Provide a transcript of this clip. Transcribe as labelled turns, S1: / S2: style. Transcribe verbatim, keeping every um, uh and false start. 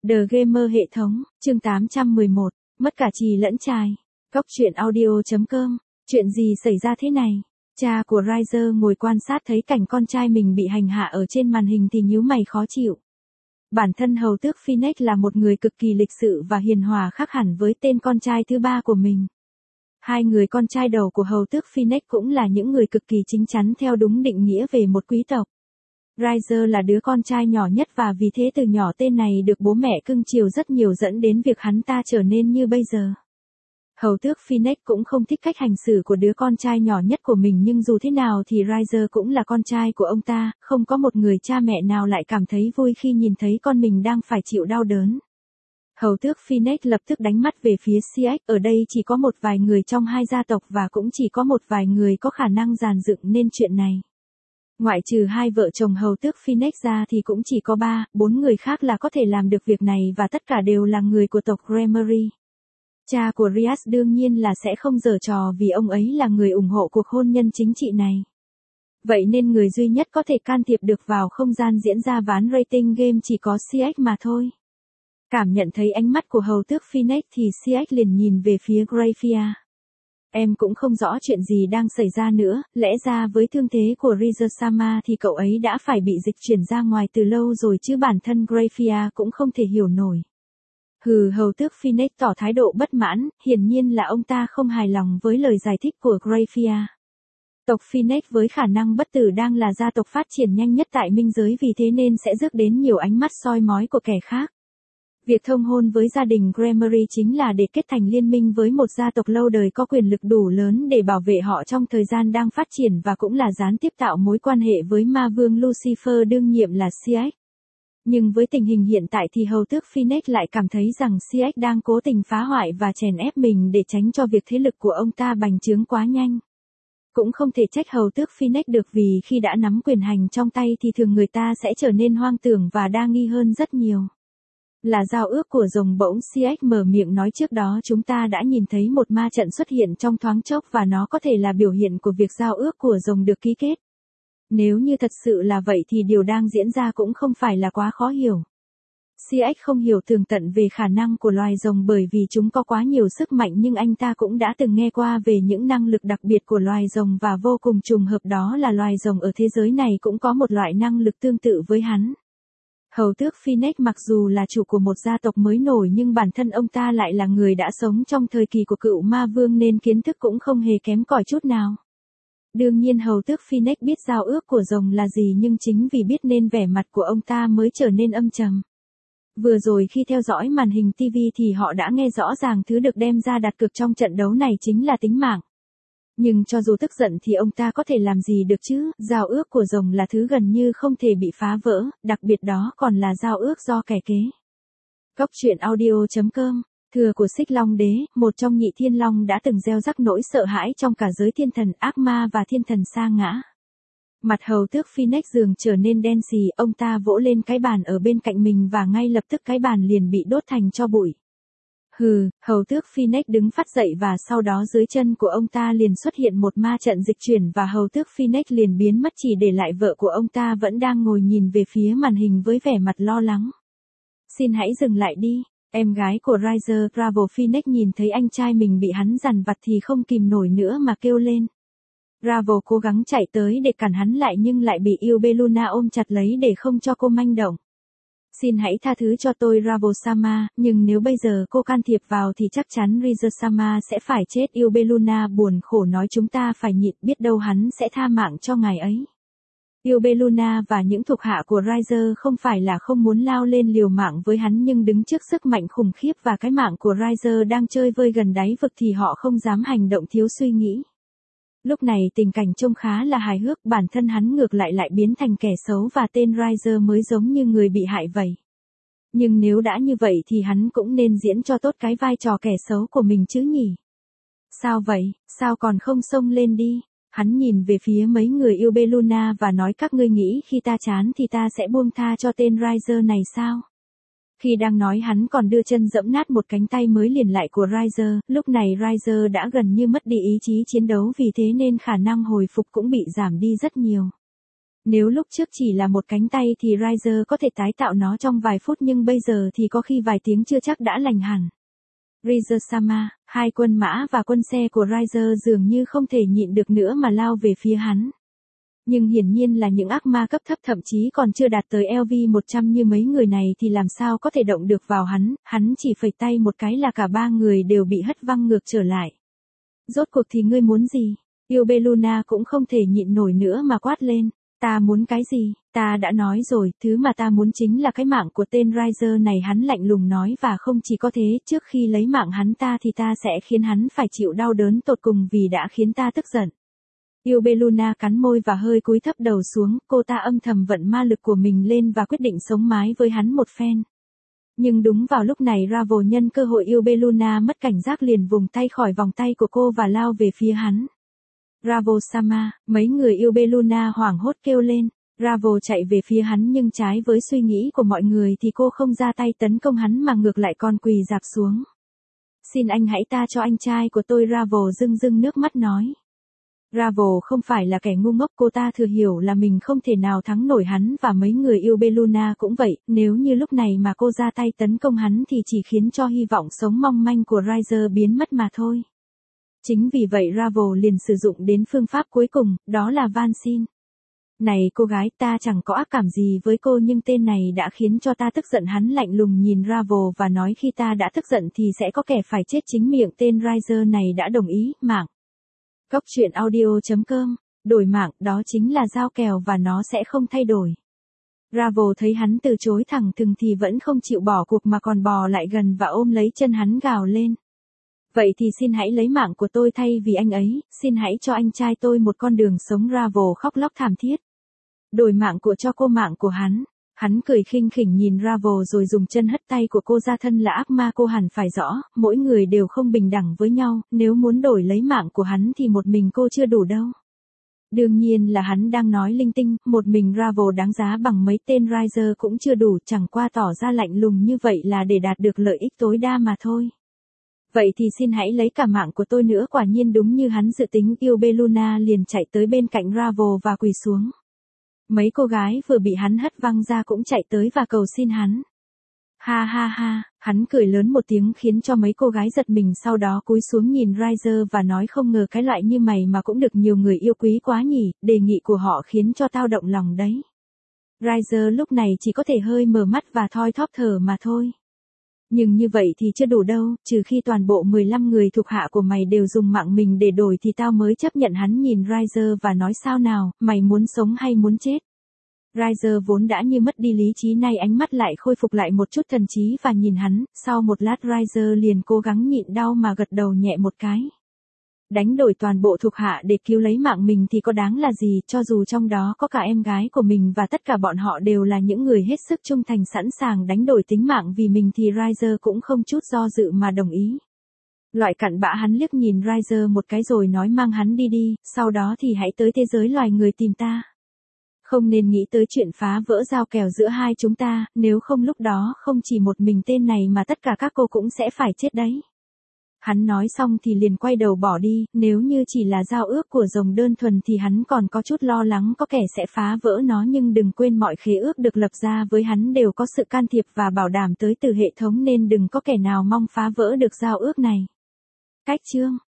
S1: The Gamer hệ thống, chương tám trăm mười một, mất cả chì lẫn chài. Cóc truyện audio chấm com, chuyện gì xảy ra thế này? Cha của Riser ngồi quan sát thấy cảnh con trai mình bị hành hạ ở trên màn hình thì nhíu mày khó chịu. Bản thân hầu tước Phoenix là một người cực kỳ lịch sự và hiền hòa, khác hẳn với tên con trai thứ ba của mình. Hai người con trai đầu của hầu tước Phoenix cũng là những người cực kỳ chính chắn theo đúng định nghĩa về một quý tộc. Riser là đứa con trai nhỏ nhất và vì thế từ nhỏ tên này được bố mẹ cưng chiều rất nhiều, dẫn đến việc hắn ta trở nên như bây giờ. Hầu tước Phoenix cũng không thích cách hành xử của đứa con trai nhỏ nhất của mình, nhưng dù thế nào thì Riser cũng là con trai của ông ta, không có một người cha mẹ nào lại cảm thấy vui khi nhìn thấy con mình đang phải chịu đau đớn. Hầu tước Phoenix lập tức đánh mắt về phía xê ích, ở đây chỉ có một vài người trong hai gia tộc và cũng chỉ có một vài người có khả năng dàn dựng nên chuyện này. Ngoại trừ hai vợ chồng hầu tước Phoenix ra thì cũng chỉ có ba, bốn người khác là có thể làm được việc này và tất cả đều là người của tộc Gremory. Cha của Rias đương nhiên là sẽ không giở trò vì ông ấy là người ủng hộ cuộc hôn nhân chính trị này. Vậy nên người duy nhất có thể can thiệp được vào không gian diễn ra ván rating game chỉ có xê ích mà thôi. Cảm nhận thấy ánh mắt của hầu tước Phoenix thì xê ích liền nhìn về phía Grafia. Em cũng không rõ chuyện gì đang xảy ra nữa, lẽ ra với thương thế của Rizer-sama thì cậu ấy đã phải bị dịch chuyển ra ngoài từ lâu rồi chứ bản thân Grafia cũng không thể hiểu nổi. Hừ, hầu tước Phoenix tỏ thái độ bất mãn, hiển nhiên là ông ta không hài lòng với lời giải thích của Grafia. Tộc Phoenix với khả năng bất tử đang là gia tộc phát triển nhanh nhất tại minh giới, vì thế nên sẽ rước đến nhiều ánh mắt soi mói của kẻ khác. Việc thông hôn với gia đình Gremory chính là để kết thành liên minh với một gia tộc lâu đời có quyền lực đủ lớn để bảo vệ họ trong thời gian đang phát triển, và cũng là gián tiếp tạo mối quan hệ với ma vương Lucifer đương nhiệm là xê ích. Nhưng với tình hình hiện tại thì hầu tước Phoenix lại cảm thấy rằng xê ích đang cố tình phá hoại và chèn ép mình để tránh cho việc thế lực của ông ta bành trướng quá nhanh. Cũng không thể trách hầu tước Phoenix được, vì khi đã nắm quyền hành trong tay thì thường người ta sẽ trở nên hoang tưởng và đa nghi hơn rất nhiều. Là giao ước của rồng, bỗng xê ích mở miệng nói, trước đó chúng ta đã nhìn thấy một ma trận xuất hiện trong thoáng chốc và nó có thể là biểu hiện của việc giao ước của rồng được ký kết. Nếu như thật sự là vậy thì điều đang diễn ra cũng không phải là quá khó hiểu. xê ích không hiểu tường tận về khả năng của loài rồng bởi vì chúng có quá nhiều sức mạnh, nhưng anh ta cũng đã từng nghe qua về những năng lực đặc biệt của loài rồng và vô cùng trùng hợp đó là loài rồng ở thế giới này cũng có một loại năng lực tương tự với hắn. Hầu tước Phoenix mặc dù là chủ của một gia tộc mới nổi nhưng bản thân ông ta lại là người đã sống trong thời kỳ của cựu ma vương nên kiến thức cũng không hề kém cỏi chút nào. Đương nhiên hầu tước Phoenix biết giao ước của rồng là gì, nhưng chính vì biết nên vẻ mặt của ông ta mới trở nên âm trầm. Vừa rồi khi theo dõi màn hình ti vi thì họ đã nghe rõ ràng thứ được đem ra đặt cược trong trận đấu này chính là tính mạng. Nhưng cho dù tức giận thì ông ta có thể làm gì được chứ, giao ước của rồng là thứ gần như không thể bị phá vỡ, đặc biệt đó còn là giao ước do kẻ kế. Cóc truyện audio chấm com, thừa của Xích Long Đế, một trong nhị thiên long đã từng gieo rắc nỗi sợ hãi trong cả giới thiên thần, ác ma và thiên thần sa ngã. Mặt hầu tước Phoenix dường trở nên đen xì, ông ta vỗ lên cái bàn ở bên cạnh mình và ngay lập tức cái bàn liền bị đốt thành tro bụi. Hừ, hầu tước Phoenix đứng phát dậy và sau đó dưới chân của ông ta liền xuất hiện một ma trận dịch chuyển và hầu tước Phoenix liền biến mất, chỉ để lại vợ của ông ta vẫn đang ngồi nhìn về phía màn hình với vẻ mặt lo lắng. Xin hãy dừng lại đi. Em gái của Riser, Bravo Phoenix nhìn thấy anh trai mình bị hắn dằn vặt thì không kìm nổi nữa mà kêu lên. Bravo cố gắng chạy tới để cản hắn lại nhưng lại bị Yubeluna ôm chặt lấy để không cho cô manh động. Xin hãy tha thứ cho tôi Bravo-sama, nhưng nếu bây giờ cô can thiệp vào thì chắc chắn Rizer-sama sẽ phải chết. Yubeluna buồn khổ nói, chúng ta phải nhịn, biết đâu hắn sẽ tha mạng cho ngài ấy. Yubeluna và những thuộc hạ của Riser không phải là không muốn lao lên liều mạng với hắn, nhưng đứng trước sức mạnh khủng khiếp và cái mạng của Riser đang chơi vơi gần đáy vực thì họ không dám hành động thiếu suy nghĩ. Lúc này tình cảnh trông khá là hài hước, bản thân hắn ngược lại lại biến thành kẻ xấu và tên Riser mới giống như người bị hại vậy. Nhưng nếu đã như vậy thì hắn cũng nên diễn cho tốt cái vai trò kẻ xấu của mình chứ nhỉ? Sao vậy, sao còn không xông lên đi? Hắn nhìn về phía mấy người Yubeluna và nói, các ngươi nghĩ khi ta chán thì ta sẽ buông tha cho tên Riser này sao? Khi đang nói hắn còn đưa chân giẫm nát một cánh tay mới liền lại của Riser, lúc này Riser đã gần như mất đi ý chí chiến đấu, vì thế nên khả năng hồi phục cũng bị giảm đi rất nhiều. Nếu lúc trước chỉ là một cánh tay thì Riser có thể tái tạo nó trong vài phút nhưng bây giờ thì có khi vài tiếng chưa chắc đã lành hẳn. Riser-sama, hai quân mã và quân xe của Riser dường như không thể nhịn được nữa mà lao về phía hắn. Nhưng hiển nhiên là những ác ma cấp thấp thậm chí còn chưa đạt tới L V một trăm như mấy người này thì làm sao có thể động được vào hắn, hắn chỉ phẩy tay một cái là cả ba người đều bị hất văng ngược trở lại. Rốt cuộc thì ngươi muốn gì? Yubeluna cũng không thể nhịn nổi nữa mà quát lên. Ta muốn cái gì? Ta đã nói rồi, thứ mà ta muốn chính là cái mạng của tên Riser này, hắn lạnh lùng nói, và không chỉ có thế, trước khi lấy mạng hắn ta thì ta sẽ khiến hắn phải chịu đau đớn tột cùng vì đã khiến ta tức giận. Yubeluna cắn môi và hơi cúi thấp đầu xuống, cô ta âm thầm vận ma lực của mình lên và quyết định sống mái với hắn một phen. Nhưng đúng vào lúc này Ravo nhân cơ hội Yubeluna mất cảnh giác liền vùng tay khỏi vòng tay của cô và lao về phía hắn. Ravo-sama, mấy người Yubeluna hoảng hốt kêu lên. Ravo chạy về phía hắn nhưng trái với suy nghĩ của mọi người thì cô không ra tay tấn công hắn mà ngược lại còn quỳ rạp xuống. Xin anh hãy tha cho anh trai của tôi, Ravo rưng rưng nước mắt nói. Ravo không phải là kẻ ngu ngốc, cô ta thừa hiểu là mình không thể nào thắng nổi hắn và mấy người Yubeluna cũng vậy, nếu như lúc này mà cô ra tay tấn công hắn thì chỉ khiến cho hy vọng sống mong manh của Riser biến mất mà thôi. Chính vì vậy Ravo liền sử dụng đến phương pháp cuối cùng, đó là van xin. Này cô gái, ta chẳng có ác cảm gì với cô nhưng tên này đã khiến cho ta tức giận. Hắn lạnh lùng nhìn Ravo và nói khi ta đã tức giận thì sẽ có kẻ phải chết chính miệng tên Riser này đã đồng ý, mạng. Cốc truyện audio chấm com, đổi mạng, đó chính là dao kèo và nó sẽ không thay đổi. Ravo thấy hắn từ chối thẳng thừng thì vẫn không chịu bỏ cuộc mà còn bò lại gần và ôm lấy chân hắn gào lên. Vậy thì xin hãy lấy mạng của tôi thay vì anh ấy, xin hãy cho anh trai tôi một con đường sống. Ravo khóc lóc thảm thiết. Đổi mạng của cho cô mạng của hắn. Hắn cười khinh khỉnh nhìn Ravo rồi dùng chân hất tay của cô ra. Thân là ác ma, cô hẳn phải rõ, mỗi người đều không bình đẳng với nhau, nếu muốn đổi lấy mạng của hắn thì một mình cô chưa đủ đâu. Đương nhiên là hắn đang nói linh tinh, một mình Ravo đáng giá bằng mấy tên Riser cũng chưa đủ, chẳng qua tỏ ra lạnh lùng như vậy là để đạt được lợi ích tối đa mà thôi. Vậy thì xin hãy lấy cả mạng của tôi nữa. Quả nhiên đúng như hắn dự tính, Yubeluna liền chạy tới bên cạnh Ravo và quỳ xuống. Mấy cô gái vừa bị hắn hất văng ra cũng chạy tới và cầu xin hắn. Ha ha ha, hắn cười lớn một tiếng khiến cho mấy cô gái giật mình, sau đó cúi xuống nhìn Riser và nói không ngờ cái loại như mày mà cũng được nhiều người yêu quý quá nhỉ, đề nghị của họ khiến cho tao động lòng đấy. Riser lúc này chỉ có thể hơi mở mắt và thoi thóp thở mà thôi. Nhưng như vậy thì chưa đủ đâu, trừ khi toàn bộ mười lăm người thuộc hạ của mày đều dùng mạng mình để đổi thì tao mới chấp nhận. Hắn nhìn Riser và nói sao nào, mày muốn sống hay muốn chết? Riser vốn đã như mất đi lý trí nay ánh mắt lại khôi phục lại một chút thần trí và nhìn hắn, sau một lát Riser liền cố gắng nhịn đau mà gật đầu nhẹ một cái. Đánh đổi toàn bộ thuộc hạ để cứu lấy mạng mình thì có đáng là gì, cho dù trong đó có cả em gái của mình và tất cả bọn họ đều là những người hết sức trung thành sẵn sàng đánh đổi tính mạng vì mình thì Riser cũng không chút do dự mà đồng ý. Loại cặn bã hắn liếc nhìn Riser một cái rồi nói mang hắn đi đi, sau đó thì hãy tới thế giới loài người tìm ta. Không nên nghĩ tới chuyện phá vỡ giao kèo giữa hai chúng ta, nếu không lúc đó không chỉ một mình tên này mà tất cả các cô cũng sẽ phải chết đấy. Hắn nói xong thì liền quay đầu bỏ đi, nếu như chỉ là giao ước của rồng đơn thuần thì hắn còn có chút lo lắng có kẻ sẽ phá vỡ nó, nhưng đừng quên mọi khế ước được lập ra với hắn đều có sự can thiệp và bảo đảm tới từ hệ thống nên đừng có kẻ nào mong phá vỡ được giao ước này. Cách chương